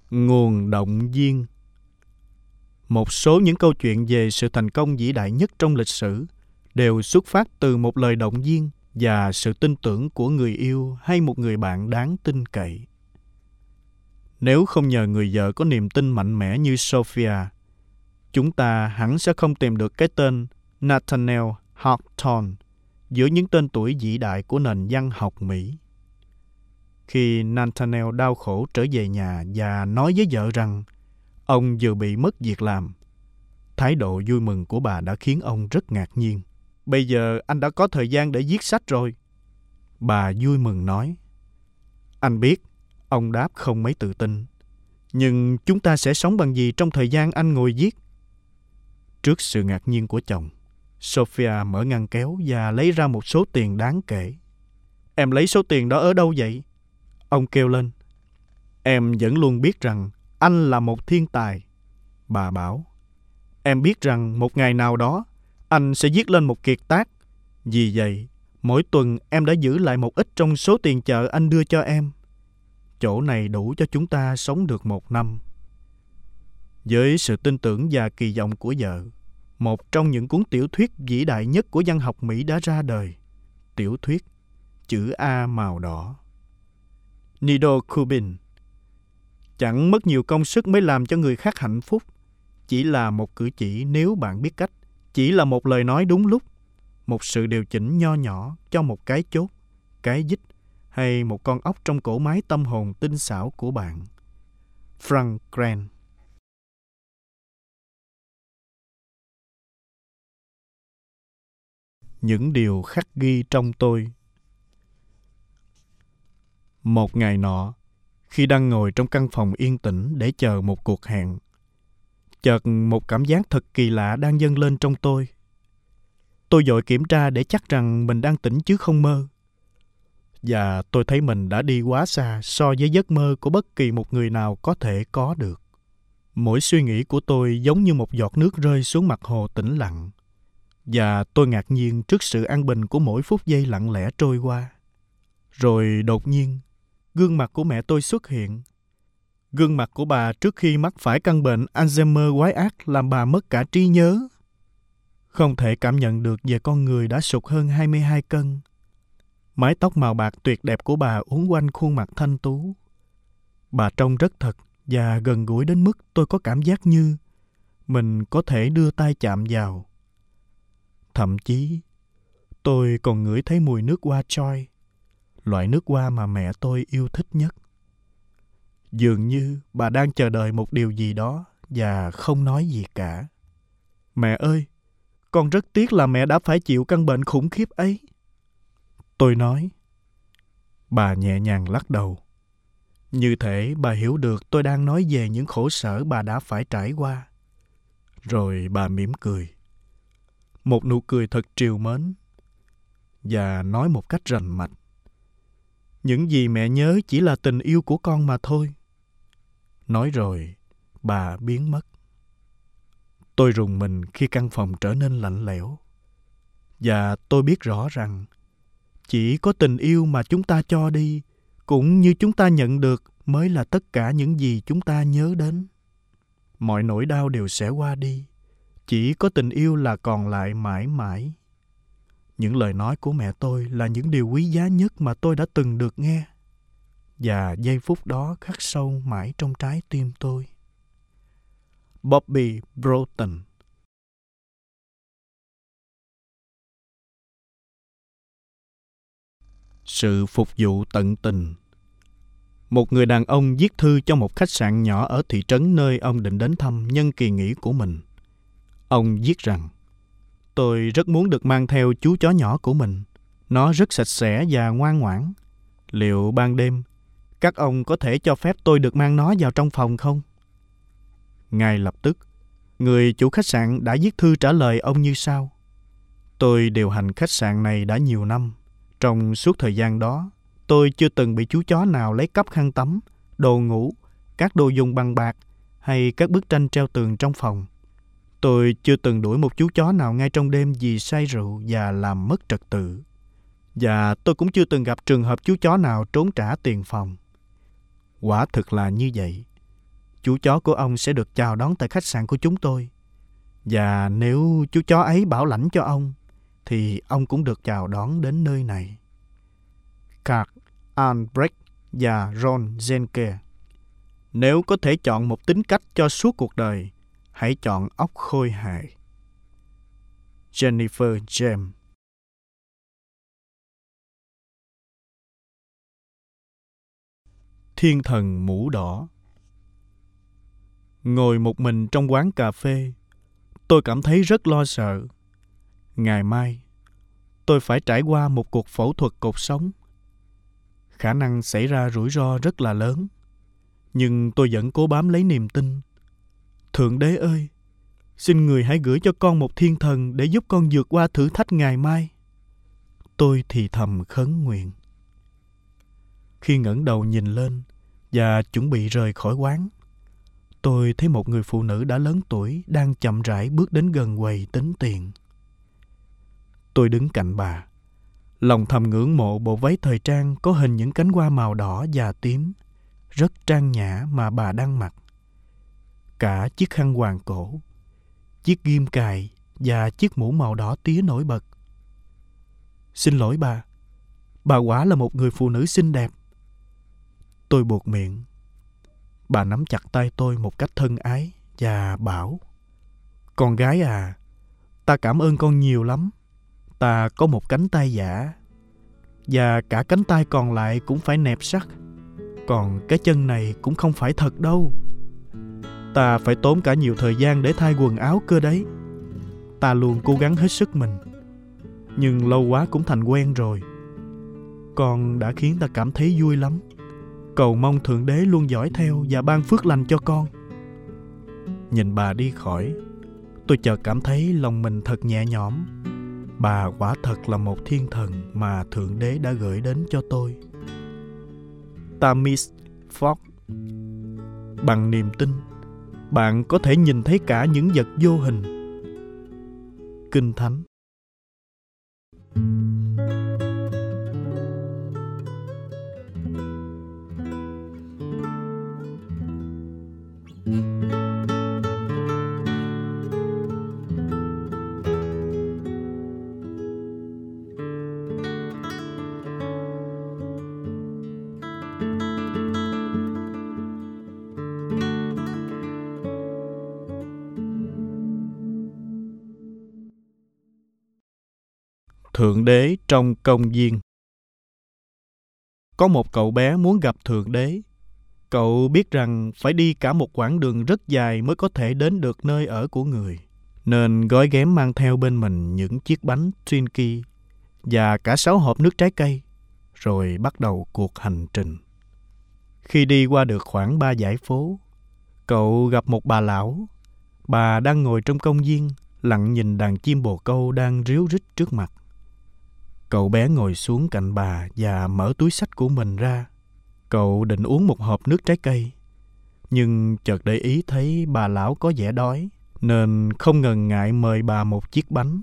Nguồn động viên. Một số những câu chuyện về sự thành công vĩ đại nhất trong lịch sử đều xuất phát từ một lời động viên và sự tin tưởng của người yêu hay một người bạn đáng tin cậy. Nếu không nhờ người vợ có niềm tin mạnh mẽ như Sophia, chúng ta hẳn sẽ không tìm được cái tên Nathaniel Hawthorne giữa những tên tuổi vĩ đại của nền văn học Mỹ. Khi Nathaniel đau khổ trở về nhà và nói với vợ rằng ông vừa bị mất việc làm, thái độ vui mừng của bà đã khiến ông rất ngạc nhiên. Bây giờ anh đã có thời gian để viết sách rồi, bà vui mừng nói. Anh biết, ông đáp không mấy tự tin. Nhưng chúng ta sẽ sống bằng gì trong thời gian anh ngồi viết? Trước sự ngạc nhiên của chồng, Sophia mở ngăn kéo và lấy ra một số tiền đáng kể. Em lấy số tiền đó ở đâu vậy? Ông kêu lên. Em vẫn luôn biết rằng anh là một thiên tài, bà bảo. Em biết rằng một ngày nào đó anh sẽ viết lên một kiệt tác. Vì vậy, mỗi tuần em đã giữ lại một ít trong số tiền chợ anh đưa cho em. Chỗ này đủ cho chúng ta sống được 1 năm. Với sự tin tưởng và kỳ vọng của vợ, một trong những cuốn tiểu thuyết vĩ đại nhất của văn học Mỹ đã ra đời. Tiểu thuyết Chữ A màu đỏ. Nido Kubin. Chẳng mất nhiều công sức mới làm cho người khác hạnh phúc. Chỉ là một cử chỉ nếu bạn biết cách. Chỉ là một lời nói đúng lúc. Một sự điều chỉnh nho nhỏ cho một cái chốt, cái dích hay một con ốc trong cỗ máy tâm hồn tinh xảo của bạn. Frank Grant. Những điều khắc ghi trong tôi. Một ngày nọ, khi đang ngồi trong căn phòng yên tĩnh để chờ một cuộc hẹn, chợt một cảm giác thật kỳ lạ đang dâng lên trong tôi. Tôi vội kiểm tra để chắc rằng mình đang tỉnh chứ không mơ. Và tôi thấy mình đã đi quá xa so với giấc mơ của bất kỳ một người nào có thể có được. Mỗi suy nghĩ của tôi giống như một giọt nước rơi xuống mặt hồ tĩnh lặng. Và tôi ngạc nhiên trước sự an bình của mỗi phút giây lặng lẽ trôi qua. Rồi đột nhiên, gương mặt của mẹ tôi xuất hiện. Gương mặt của bà trước khi mắc phải căn bệnh Alzheimer quái ác làm bà mất cả trí nhớ. Không thể cảm nhận được về con người đã sụt hơn 22 cân. Mái tóc màu bạc tuyệt đẹp của bà uốn quanh khuôn mặt thanh tú. Bà trông rất thật và gần gũi đến mức tôi có cảm giác như mình có thể đưa tay chạm vào. Thậm chí, tôi còn ngửi thấy mùi nước hoa choi, loại nước hoa mà mẹ tôi yêu thích nhất. Dường như bà đang chờ đợi một điều gì đó và không nói gì cả. Mẹ ơi, con rất tiếc là mẹ đã phải chịu căn bệnh khủng khiếp ấy. Tôi nói. Bà nhẹ nhàng lắc đầu. Như thể bà hiểu được tôi đang nói về những khổ sở bà đã phải trải qua. Rồi bà mỉm cười. Một nụ cười thật trìu mến. Và nói một cách rành mạch. Những gì mẹ nhớ chỉ là tình yêu của con mà thôi. Nói rồi, bà biến mất. Tôi rùng mình khi căn phòng trở nên lạnh lẽo. Và tôi biết rõ rằng chỉ có tình yêu mà chúng ta cho đi, cũng như chúng ta nhận được, mới là tất cả những gì chúng ta nhớ đến. Mọi nỗi đau đều sẽ qua đi. Chỉ có tình yêu là còn lại mãi mãi. Những lời nói của mẹ tôi là những điều quý giá nhất mà tôi đã từng được nghe. Và giây phút đó khắc sâu mãi trong trái tim tôi. Bobby Broughton. Sự phục vụ tận tình. Một người đàn ông viết thư cho một khách sạn nhỏ ở thị trấn nơi ông định đến thăm nhân kỳ nghỉ của mình. Ông viết rằng, tôi rất muốn được mang theo chú chó nhỏ của mình. Nó rất sạch sẽ và ngoan ngoãn. Liệu ban đêm, các ông có thể cho phép tôi được mang nó vào trong phòng không? Ngay lập tức, người chủ khách sạn đã viết thư trả lời ông như sau. Tôi điều hành khách sạn này đã nhiều năm. Trong suốt thời gian đó, tôi chưa từng bị chú chó nào lấy cắp khăn tắm, đồ ngủ, các đồ dùng bằng bạc hay các bức tranh treo tường trong phòng. Tôi chưa từng đuổi một chú chó nào ngay trong đêm vì say rượu và làm mất trật tự. Và tôi cũng chưa từng gặp trường hợp chú chó nào trốn trả tiền phòng. Quả thực là như vậy. chú chó của ông sẽ được chào đón tại khách sạn của chúng tôi. Và nếu chú chó ấy bảo lãnh cho ông, thì ông cũng được chào đón đến nơi này. Karl Albrecht và Ron Zenke. Nếu có thể chọn một tính cách cho suốt cuộc đời, hãy chọn óc khôi hài. Jennifer James. Thiên thần mũ đỏ. Ngồi một mình trong quán cà phê, tôi cảm thấy rất lo sợ. Ngày mai, tôi phải trải qua một cuộc phẫu thuật cột sống. Khả năng xảy ra rủi ro rất là lớn, nhưng tôi vẫn cố bám lấy niềm tin. Thượng Đế ơi, xin Người hãy gửi cho con một thiên thần để giúp con vượt qua thử thách ngày mai. Tôi thì thầm khấn nguyện. Khi ngẩng đầu nhìn lên và chuẩn bị rời khỏi quán, tôi thấy một người phụ nữ đã lớn tuổi đang chậm rãi bước đến gần quầy tính tiền. Tôi đứng cạnh bà, lòng thầm ngưỡng mộ bộ váy thời trang có hình những cánh hoa màu đỏ và tím, rất trang nhã mà bà đang mặc. Cả chiếc khăn hoàng cổ, chiếc ghim cài và chiếc mũ màu đỏ tía nổi bật. Xin lỗi bà quả là một người phụ nữ xinh đẹp. Tôi buột miệng. Bà nắm chặt tay tôi một cách thân ái và bảo: Con gái à, ta cảm ơn con nhiều lắm. Ta có một cánh tay giả, và cả cánh tay còn lại cũng phải nẹp sắt. Còn cái chân này cũng không phải thật đâu. Ta phải tốn cả nhiều thời gian để thay quần áo cơ đấy. Ta luôn cố gắng hết sức mình, nhưng lâu quá cũng thành quen rồi. Con đã khiến ta cảm thấy vui lắm. Cầu mong Thượng Đế luôn dõi theo và ban phước lành cho con. Nhìn bà đi khỏi, tôi chợt cảm thấy lòng mình thật nhẹ nhõm. Bà quả thật là một thiên thần mà Thượng Đế đã gửi đến cho tôi. Tamis Fox. Bằng niềm tin, bạn có thể nhìn thấy cả những vật vô hình. Kinh Thánh. Thượng Đế trong công viên. Có một cậu bé muốn gặp Thượng Đế. Cậu biết rằng phải đi cả một quãng đường rất dài mới có thể đến được nơi ở của người, nên gói ghém mang theo bên mình những chiếc bánh Twinkie và cả 6 hộp nước trái cây, rồi bắt đầu cuộc hành trình. Khi đi qua được khoảng 3 dãy phố, cậu gặp một bà lão. Bà đang ngồi trong công viên, lặng nhìn đàn chim bồ câu đang ríu rít trước mặt. Cậu bé ngồi xuống cạnh bà và mở túi xách của mình ra. Cậu định uống một hộp nước trái cây, nhưng chợt để ý thấy bà lão có vẻ đói, nên không ngần ngại mời bà một chiếc bánh.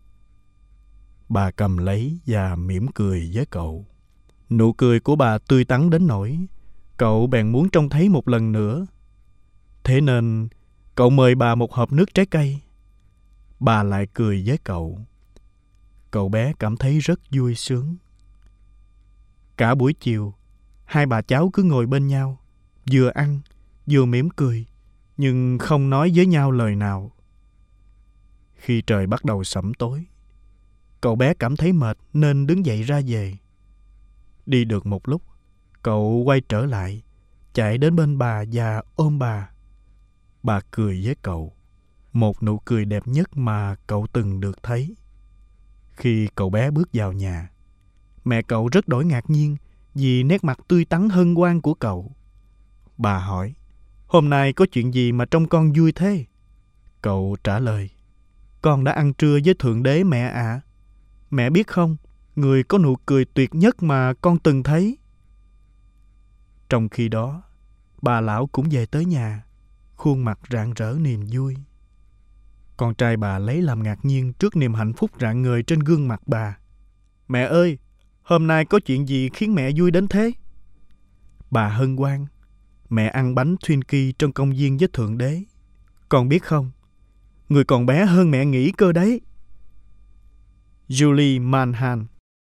Bà cầm lấy và mỉm cười với cậu. Nụ cười của bà tươi tắn đến nỗi cậu bèn muốn trông thấy một lần nữa. Thế nên cậu mời bà một hộp nước trái cây. Bà lại cười với cậu. Cậu bé cảm thấy rất vui sướng. Cả buổi chiều, hai bà cháu cứ ngồi bên nhau, vừa ăn, vừa mỉm cười, nhưng không nói với nhau lời nào. Khi trời bắt đầu sẫm tối, cậu bé cảm thấy mệt nên đứng dậy ra về. Đi được một lúc, cậu quay trở lại, chạy đến bên bà và ôm bà. Bà cười với cậu, một nụ cười đẹp nhất mà cậu từng được thấy. Khi cậu bé bước vào nhà, mẹ cậu rất đổi ngạc nhiên vì nét mặt tươi tắn hân hoan của cậu. Bà hỏi: "Hôm nay có chuyện gì mà trông con vui thế?" Cậu trả lời: "Con đã ăn trưa với Thượng Đế mẹ ạ. Mẹ biết không, người có nụ cười tuyệt nhất mà con từng thấy." Trong khi đó, bà lão cũng về tới nhà, khuôn mặt rạng rỡ niềm vui. Con trai bà lấy làm ngạc nhiên trước niềm hạnh phúc rạng ngời trên gương mặt bà. "Mẹ ơi, hôm nay có chuyện gì khiến mẹ vui đến thế?" Bà hân hoan: Mẹ ăn bánh Twinkie trong công viên với Thượng Đế. Con biết không, người còn bé hơn mẹ nghĩ cơ đấy. Julie Manhan.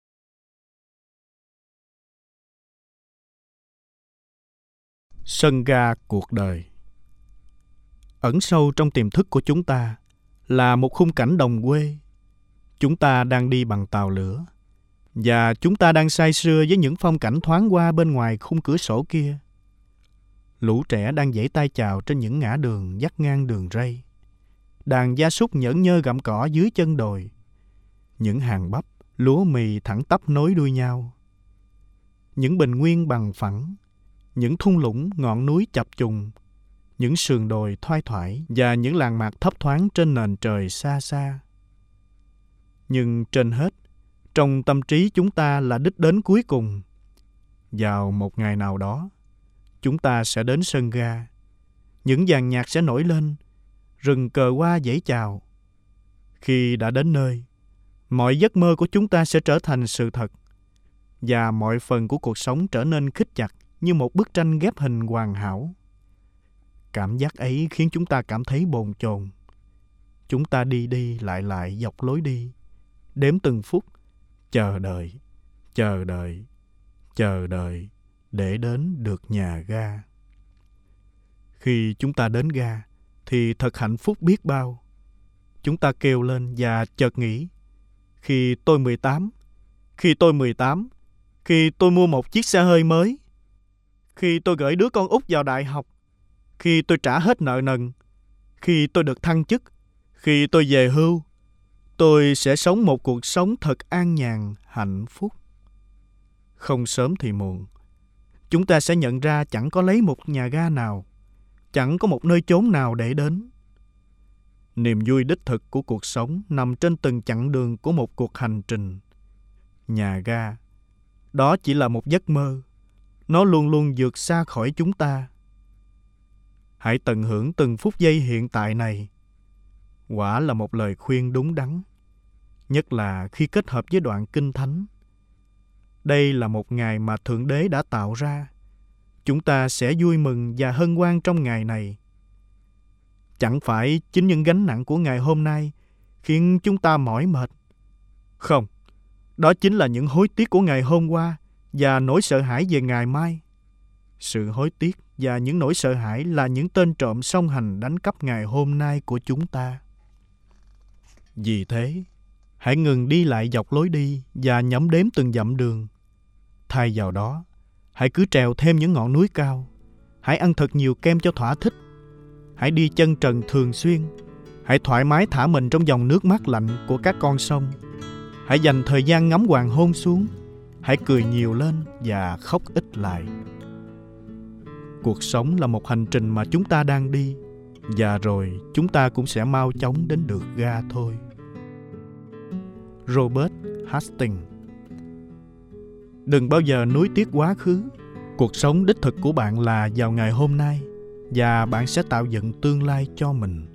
Sân ga cuộc đời. Ẩn sâu trong tiềm thức của chúng ta là một khung cảnh đồng quê. Chúng ta đang đi bằng tàu lửa, và chúng ta đang say sưa với những phong cảnh thoáng qua bên ngoài khung cửa sổ kia. Lũ trẻ đang giãy tay chào trên những ngã đường dắt ngang đường ray. Đàn gia súc nhởn nhơ gặm cỏ dưới chân đồi. Những hàng bắp, lúa mì thẳng tắp nối đuôi nhau. Những bình nguyên bằng phẳng, những thung lũng ngọn núi chập trùng, những sườn đồi thoai thoải và những làng mạc thấp thoáng trên nền trời xa xa. Nhưng trên hết, trong tâm trí chúng ta là đích đến cuối cùng. Vào một ngày nào đó, chúng ta sẽ đến sân ga. Những dàn nhạc sẽ nổi lên, rừng cờ hoa vẫy chào. Khi đã đến nơi, mọi giấc mơ của chúng ta sẽ trở thành sự thật, và mọi phần của cuộc sống trở nên khít chặt như một bức tranh ghép hình hoàn hảo. Cảm giác ấy khiến chúng ta cảm thấy bồn chồn. Chúng ta đi đi lại dọc lối đi, đếm từng phút, chờ đợi để đến được nhà ga. Khi chúng ta đến ga thì thật hạnh phúc biết bao. Chúng ta kêu lên và chợt nghĩ, khi tôi 18, khi tôi mua một chiếc xe hơi mới, khi tôi gửi đứa con út vào đại học, khi tôi trả hết nợ nần, khi tôi được thăng chức, khi tôi về hưu, tôi sẽ sống một cuộc sống thật an nhàn, hạnh phúc. Không sớm thì muộn, chúng ta sẽ nhận ra chẳng có lấy một nhà ga nào, chẳng có một nơi chốn nào để đến. Niềm vui đích thực của cuộc sống nằm trên từng chặng đường của một cuộc hành trình. Nhà ga, đó chỉ là một giấc mơ. Nó luôn luôn vượt xa khỏi chúng ta. Hãy tận hưởng từng phút giây hiện tại này. Quả là một lời khuyên đúng đắn, nhất là khi kết hợp với đoạn Kinh Thánh. Đây là một ngày mà Thượng Đế đã tạo ra. Chúng ta sẽ vui mừng và hân hoan trong ngày này. Chẳng phải chính những gánh nặng của ngày hôm nay khiến chúng ta mỏi mệt. Không, đó chính là những hối tiếc của ngày hôm qua và nỗi sợ hãi về ngày mai. Sự hối tiếc và những nỗi sợ hãi là những tên trộm song hành đánh cắp ngày hôm nay của chúng ta. Vì thế, hãy ngừng đi lại dọc lối đi và nhẩm đếm từng dặm đường. Thay vào đó, hãy cứ trèo thêm những ngọn núi cao. Hãy ăn thật nhiều kem cho thỏa thích. Hãy đi chân trần thường xuyên. Hãy thoải mái thả mình trong dòng nước mát lạnh của các con sông. Hãy dành thời gian ngắm hoàng hôn xuống. Hãy cười nhiều lên và khóc ít lại. Cuộc sống là một hành trình mà chúng ta đang đi, và rồi chúng ta cũng sẽ mau chóng đến được ga thôi. Robert Hastings. Đừng bao giờ nuối tiếc quá khứ. Cuộc sống đích thực của bạn là vào ngày hôm nay, và bạn sẽ tạo dựng tương lai cho mình.